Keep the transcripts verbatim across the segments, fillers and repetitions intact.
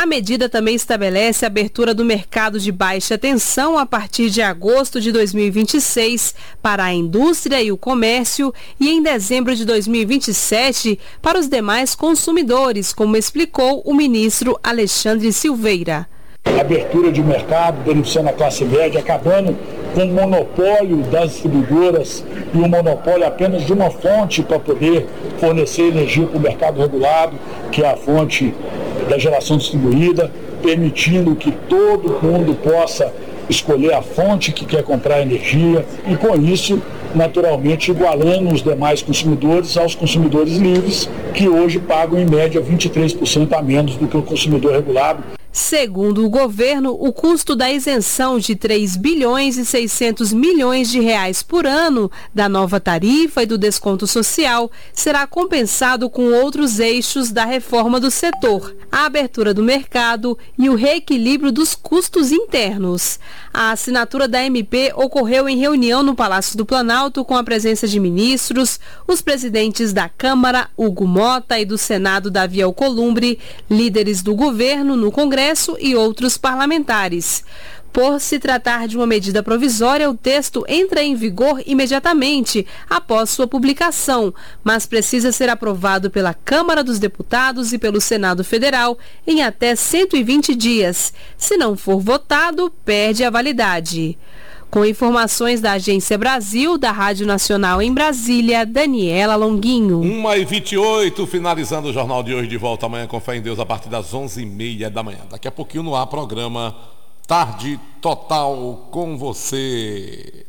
A medida também estabelece a abertura do mercado de baixa tensão a partir de agosto de dois mil e vinte e seis para a indústria e o comércio e em dezembro de dois mil e vinte e sete para os demais consumidores, como explicou o ministro Alexandre Silveira. Abertura de mercado, beneficiando a classe média, acabando com o monopólio das distribuidoras e o monopólio apenas de uma fonte para poder fornecer energia para o mercado regulado, que é a fonte da geração distribuída, permitindo que todo mundo possa escolher a fonte que quer comprar energia e, com isso, naturalmente, igualando os demais consumidores aos consumidores livres, que hoje pagam, em média, vinte e três por cento a menos do que o consumidor regulado. Segundo o governo, o custo da isenção de três bilhões e seiscentos milhões de reais por ano da nova tarifa e do desconto social será compensado com outros eixos da reforma do setor, a abertura do mercado e o reequilíbrio dos custos internos. A assinatura da M P ocorreu em reunião no Palácio do Planalto com a presença de ministros, os presidentes da Câmara, Hugo Mota, e do Senado, Davi Alcolumbre, líderes do governo no Congresso e outros parlamentares. Por se tratar de uma medida provisória, o texto entra em vigor imediatamente após sua publicação, mas precisa ser aprovado pela Câmara dos Deputados e pelo Senado Federal em até cento e vinte dias. Se não for votado, perde a validade. Com informações da Agência Brasil, da Rádio Nacional em Brasília, Daniela Longuinho. uma e vinte e oito, finalizando o Jornal de hoje, de volta amanhã com fé em Deus a partir das onze e meia da manhã. Daqui a pouquinho no ar, programa Tarde Total com você.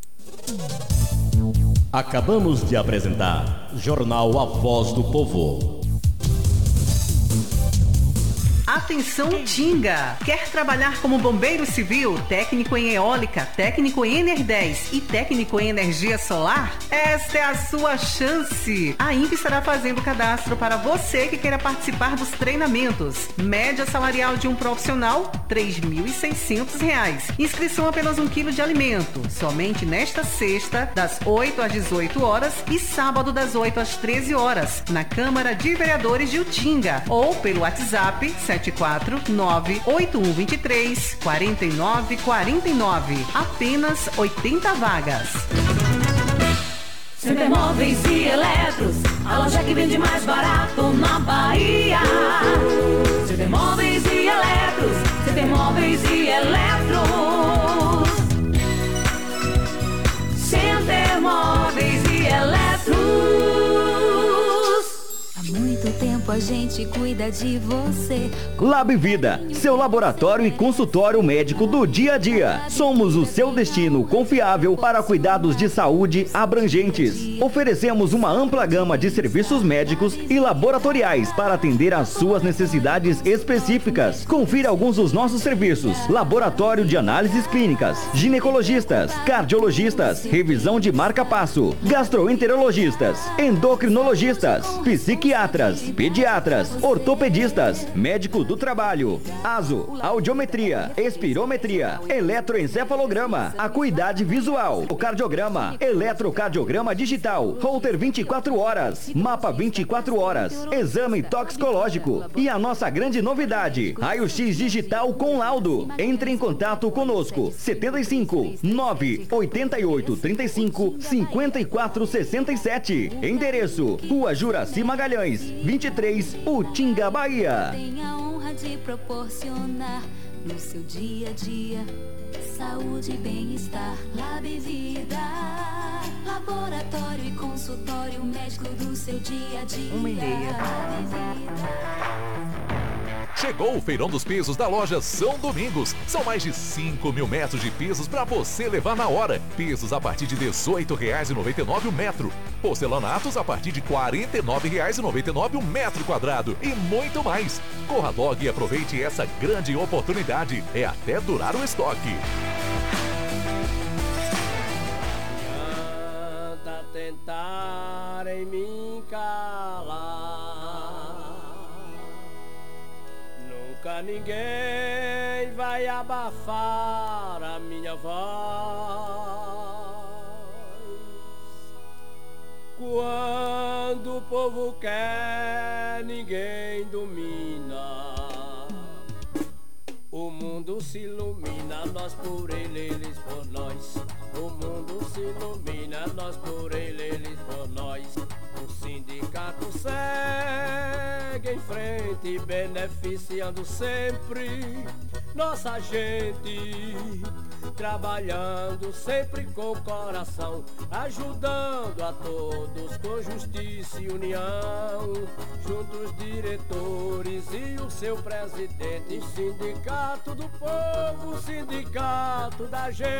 Acabamos de apresentar Jornal A Voz do Povo. Atenção Tinga! Quer trabalhar como bombeiro civil, técnico em eólica, técnico em Ener dez e técnico em energia solar? Esta é a sua chance! A I N P estará fazendo cadastro para você que queira participar dos treinamentos. Média salarial de um profissional, três mil e seiscentos reais. Inscrição apenas um quilo de alimento. Somente nesta sexta, das oito às dezoito horas e sábado das oito às treze horas, na Câmara de Vereadores de Utinga, ou pelo WhatsApp sete quatro nove oito um dois três quatro nove quatro nove. Apenas oitenta vagas. Center Móveis e Eletros, a loja que vende mais barato na Bahia. Center Móveis e Eletros, Center Móveis e Eletros. Center Móveis e Eletros. Há muito tempo a gente cuida de você. Lab Vida, seu laboratório e consultório médico do dia a dia. Somos o seu destino confiável para cuidados de saúde abrangentes. Oferecemos uma ampla gama de serviços médicos e laboratoriais para atender às suas necessidades específicas. Confira alguns dos nossos serviços: laboratório de análises clínicas, ginecologistas, cardiologistas, revisão de marca-passo, gastroenterologistas, endocrinologistas, psiquiatras, pediatras, ortopedistas, médico do trabalho, aso, audiometria, espirometria, eletroencefalograma, acuidade visual, cardiograma, eletrocardiograma digital, holter vinte e quatro horas, mapa vinte e quatro horas, exame toxicológico e a nossa grande novidade, raio-x digital com laudo. Entre em contato conosco, setenta e cinco, nove, oitenta e oito, trinta e cinco, cinquenta e quatro, sessenta e sete. Endereço: Rua Juraci Magalhães, vinte e três, Utinga, Bahia. Tem a honra de proporcionar no seu dia a dia saúde e bem-estar. Lab Vida, laboratório e consultório médico do seu dia a dia. Uma e meia. Lab Vida. Chegou o Feirão dos Pesos da loja São Domingos. São mais de cinco mil metros de pesos para você levar na hora. Pesos a partir de dezoito reais e noventa e nove o metro. Porcelanatos a partir de quarenta e nove reais e noventa e nove o metro quadrado. E muito mais. Corra logo e aproveite essa grande oportunidade. É até durar o estoque. Tenta tentarem me calar. Nunca ninguém vai abafar a minha voz. Quando o povo quer, ninguém domina. mundo se ilumina, nós por ele, eles por nós. O mundo se ilumina, nós por ele, eles por nós. O sindicato segue em frente, beneficiando sempre nossa gente, trabalhando sempre com coração, ajudando a todos com justiça e união. Juntos diretores e o seu presidente, sindicato do povo, sindicato da gente.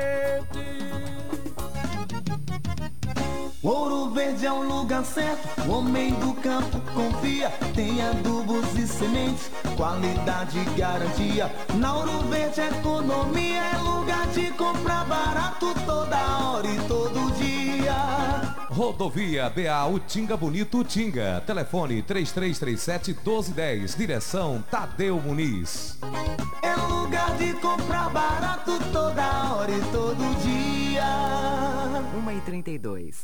Ouro Verde é o lugar certo, o homem do campo confia. Tem adubos e sementes, qualidade e garantia. Na Ouro Verde economia é lugar de comprar barato toda hora e todo dia. Rodovia B A Utinga Bonito Utinga. Telefone três três três sete, um dois um zero. Direção Tadeu Muniz. É lugar de comprar barato toda hora e todo dia. uma e trinta e dois.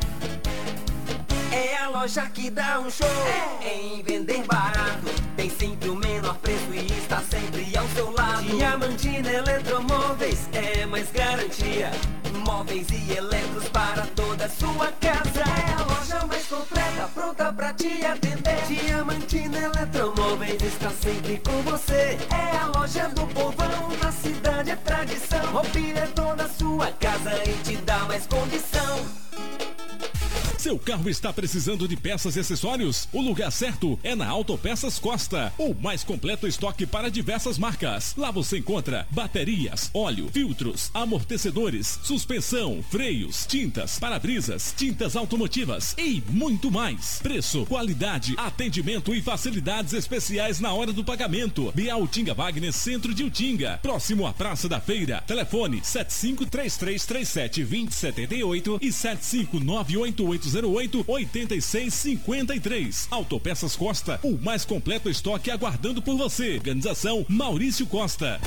É a loja que dá um show é. em vender barato. Tem sempre o menor preço e está sempre ao seu lado. Diamantina Eletromóveis é mais garantia. Móveis e eletros para toda a sua casa. É a loja mais completa, pronta pra te atender. Diamantina Eletromóveis está sempre com você. É a loja do povão, na cidade é tradição. Mobília toda a sua casa e te dá mais condição. Seu carro está precisando de peças e acessórios? O lugar certo é na Autopeças Costa, o mais completo estoque para diversas marcas. Lá você encontra baterias, óleo, filtros, amortecedores, suspensão, freios, tintas, para-brisas, tintas automotivas e muito mais. Preço, qualidade, atendimento e facilidades especiais na hora do pagamento. B A Utinga Wagner, centro de Utinga, próximo à Praça da Feira. Telefone sete cinco três três três sete, dois zero sete oito e sete cinco nove oito oito zero oito, oito seis cinco três. Autopeças Costa, o mais completo estoque aguardando por você. Organização Maurício Costa.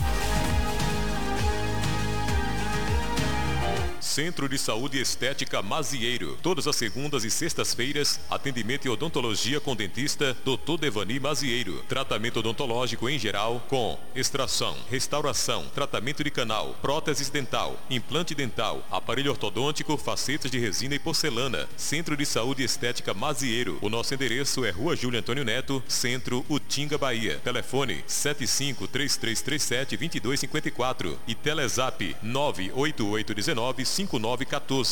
Centro de Saúde Estética Mazieiro. Todas as segundas e sextas-feiras, atendimento e odontologia com dentista doutor Devani Mazieiro. Tratamento odontológico em geral com extração, restauração, tratamento de canal, próteses dental, implante dental, aparelho ortodôntico, facetas de resina e porcelana. Centro de Saúde Estética Mazieiro. O nosso endereço é Rua Júlio Antônio Neto, Centro, Utinga, Bahia. Telefone sete cinco três três três sete, dois dois cinco quatro e Telezap nove oito oito um nove cinco nove um quatro.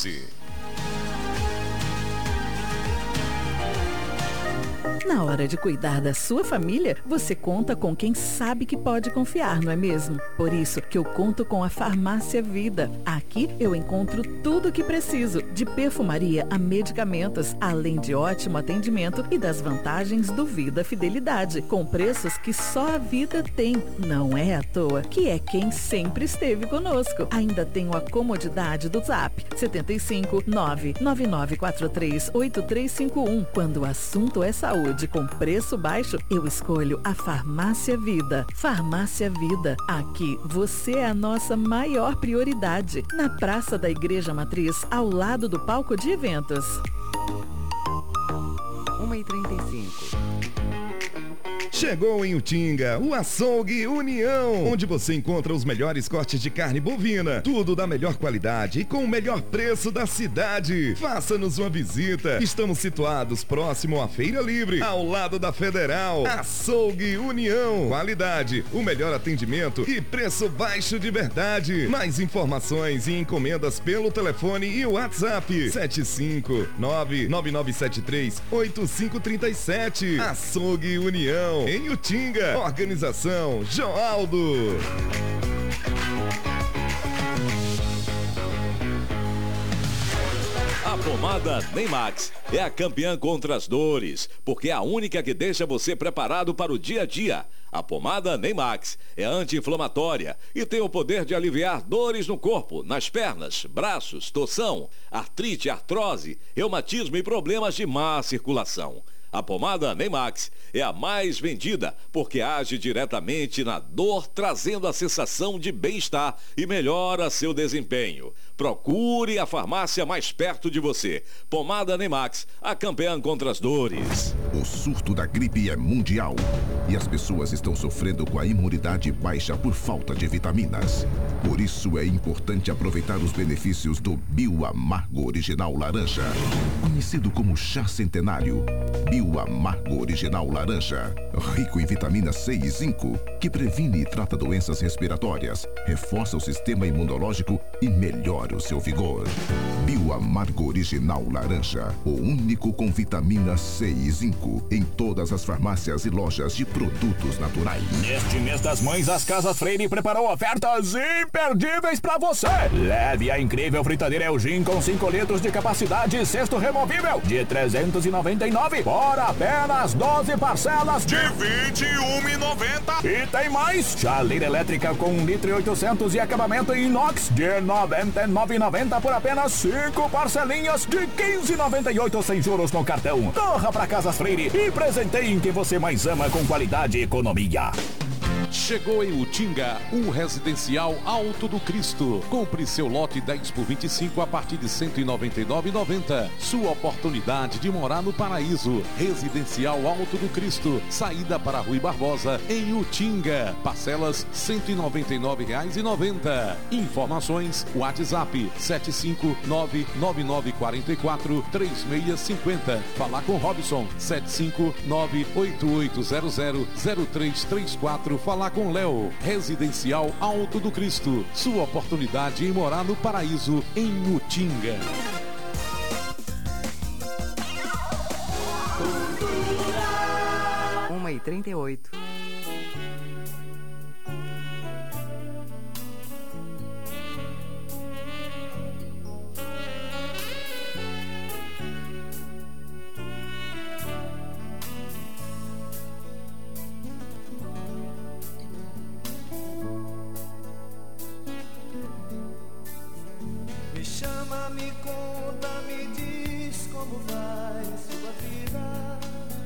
Na hora de cuidar da sua família, você conta com quem sabe que pode confiar, não é mesmo? Por isso que eu conto com a Farmácia Vida. Aqui eu encontro tudo o que preciso, de perfumaria a medicamentos, além de ótimo atendimento e das vantagens do Vida Fidelidade, com preços que só a Vida tem. Não é à toa que é quem sempre esteve conosco. Ainda tenho a comodidade do Zap sete cinco nove nove nove quatro três oito três cinco um. Quando o assunto é saúde com preço baixo, eu escolho a Farmácia Vida. Farmácia Vida, aqui você é a nossa maior prioridade. Na Praça da Igreja Matriz, ao lado do palco de eventos. uma e trinta e cinco. Chegou em Utinga, o Açougue União, onde você encontra os melhores cortes de carne bovina, tudo da melhor qualidade e com o melhor preço da cidade. Faça-nos uma visita. Estamos situados próximo à Feira Livre, ao lado da Federal. Açougue União, qualidade, o melhor atendimento e preço baixo de verdade. Mais informações e encomendas pelo telefone e WhatsApp sete cinco nove nove nove sete três oito cinco três sete. Açougue União, em Utinga. Organização Joaldo. A pomada Neymax é a campeã contra as dores, porque é a única que deixa você preparado para o dia a dia. A pomada Neymax é anti-inflamatória e tem o poder de aliviar dores no corpo, nas pernas, braços, torção, artrite, artrose, reumatismo e problemas de má circulação. A pomada Neymax é a mais vendida porque age diretamente na dor, trazendo a sensação de bem-estar e melhora seu desempenho. Procure a farmácia mais perto de você. Pomada Nemax, a campeã contra as dores. O surto da gripe é mundial e as pessoas estão sofrendo com a imunidade baixa por falta de vitaminas. Por isso é importante aproveitar os benefícios do Bioamargo Original Laranja, conhecido como chá centenário. Bioamargo Original Laranja, rico em vitamina C e zinco, que previne e trata doenças respiratórias, reforça o sistema imunológico e melhora o seu vigor. Bioamargo Original Laranja, o único com vitamina C e zinco, em todas as farmácias e lojas de produtos naturais. Neste mês das mães, as Casas Freire preparou ofertas imperdíveis para você. Leve a incrível fritadeira Elgin com cinco litros de capacidade e cesto removível de trezentos e noventa e nove por apenas doze parcelas de vinte e um reais e noventa centavos. E tem mais, chaleira elétrica com um litro e oitocentos e acabamento em inox de noventa e nove reais e noventa centavos por apenas cinco parcelinhas de quinze reais e noventa e oito centavos sem juros no cartão. Corra para Casas Freire e presenteie quem você mais ama com qualidade e economia. Chegou em Utinga, um residencial Alto do Cristo. Compre seu lote dez por vinte e cinco a partir de cento e noventa e nove reais e noventa centavos. Sua oportunidade de morar no paraíso. Residencial Alto do Cristo, saída para Rui Barbosa, em Utinga. Parcelas cento e noventa e nove reais e noventa centavos. Informações, WhatsApp sete cinco nove nove nove quatro quatro três seis cinco zero. Falar com Robson sete cinco nove oito oito zero zero zero três três quatro. Falar com Léo. Residencial Alto do Cristo. Sua oportunidade em morar no paraíso em Utinga. uma e trinta e oito. Me chama, me conta, me diz como vai.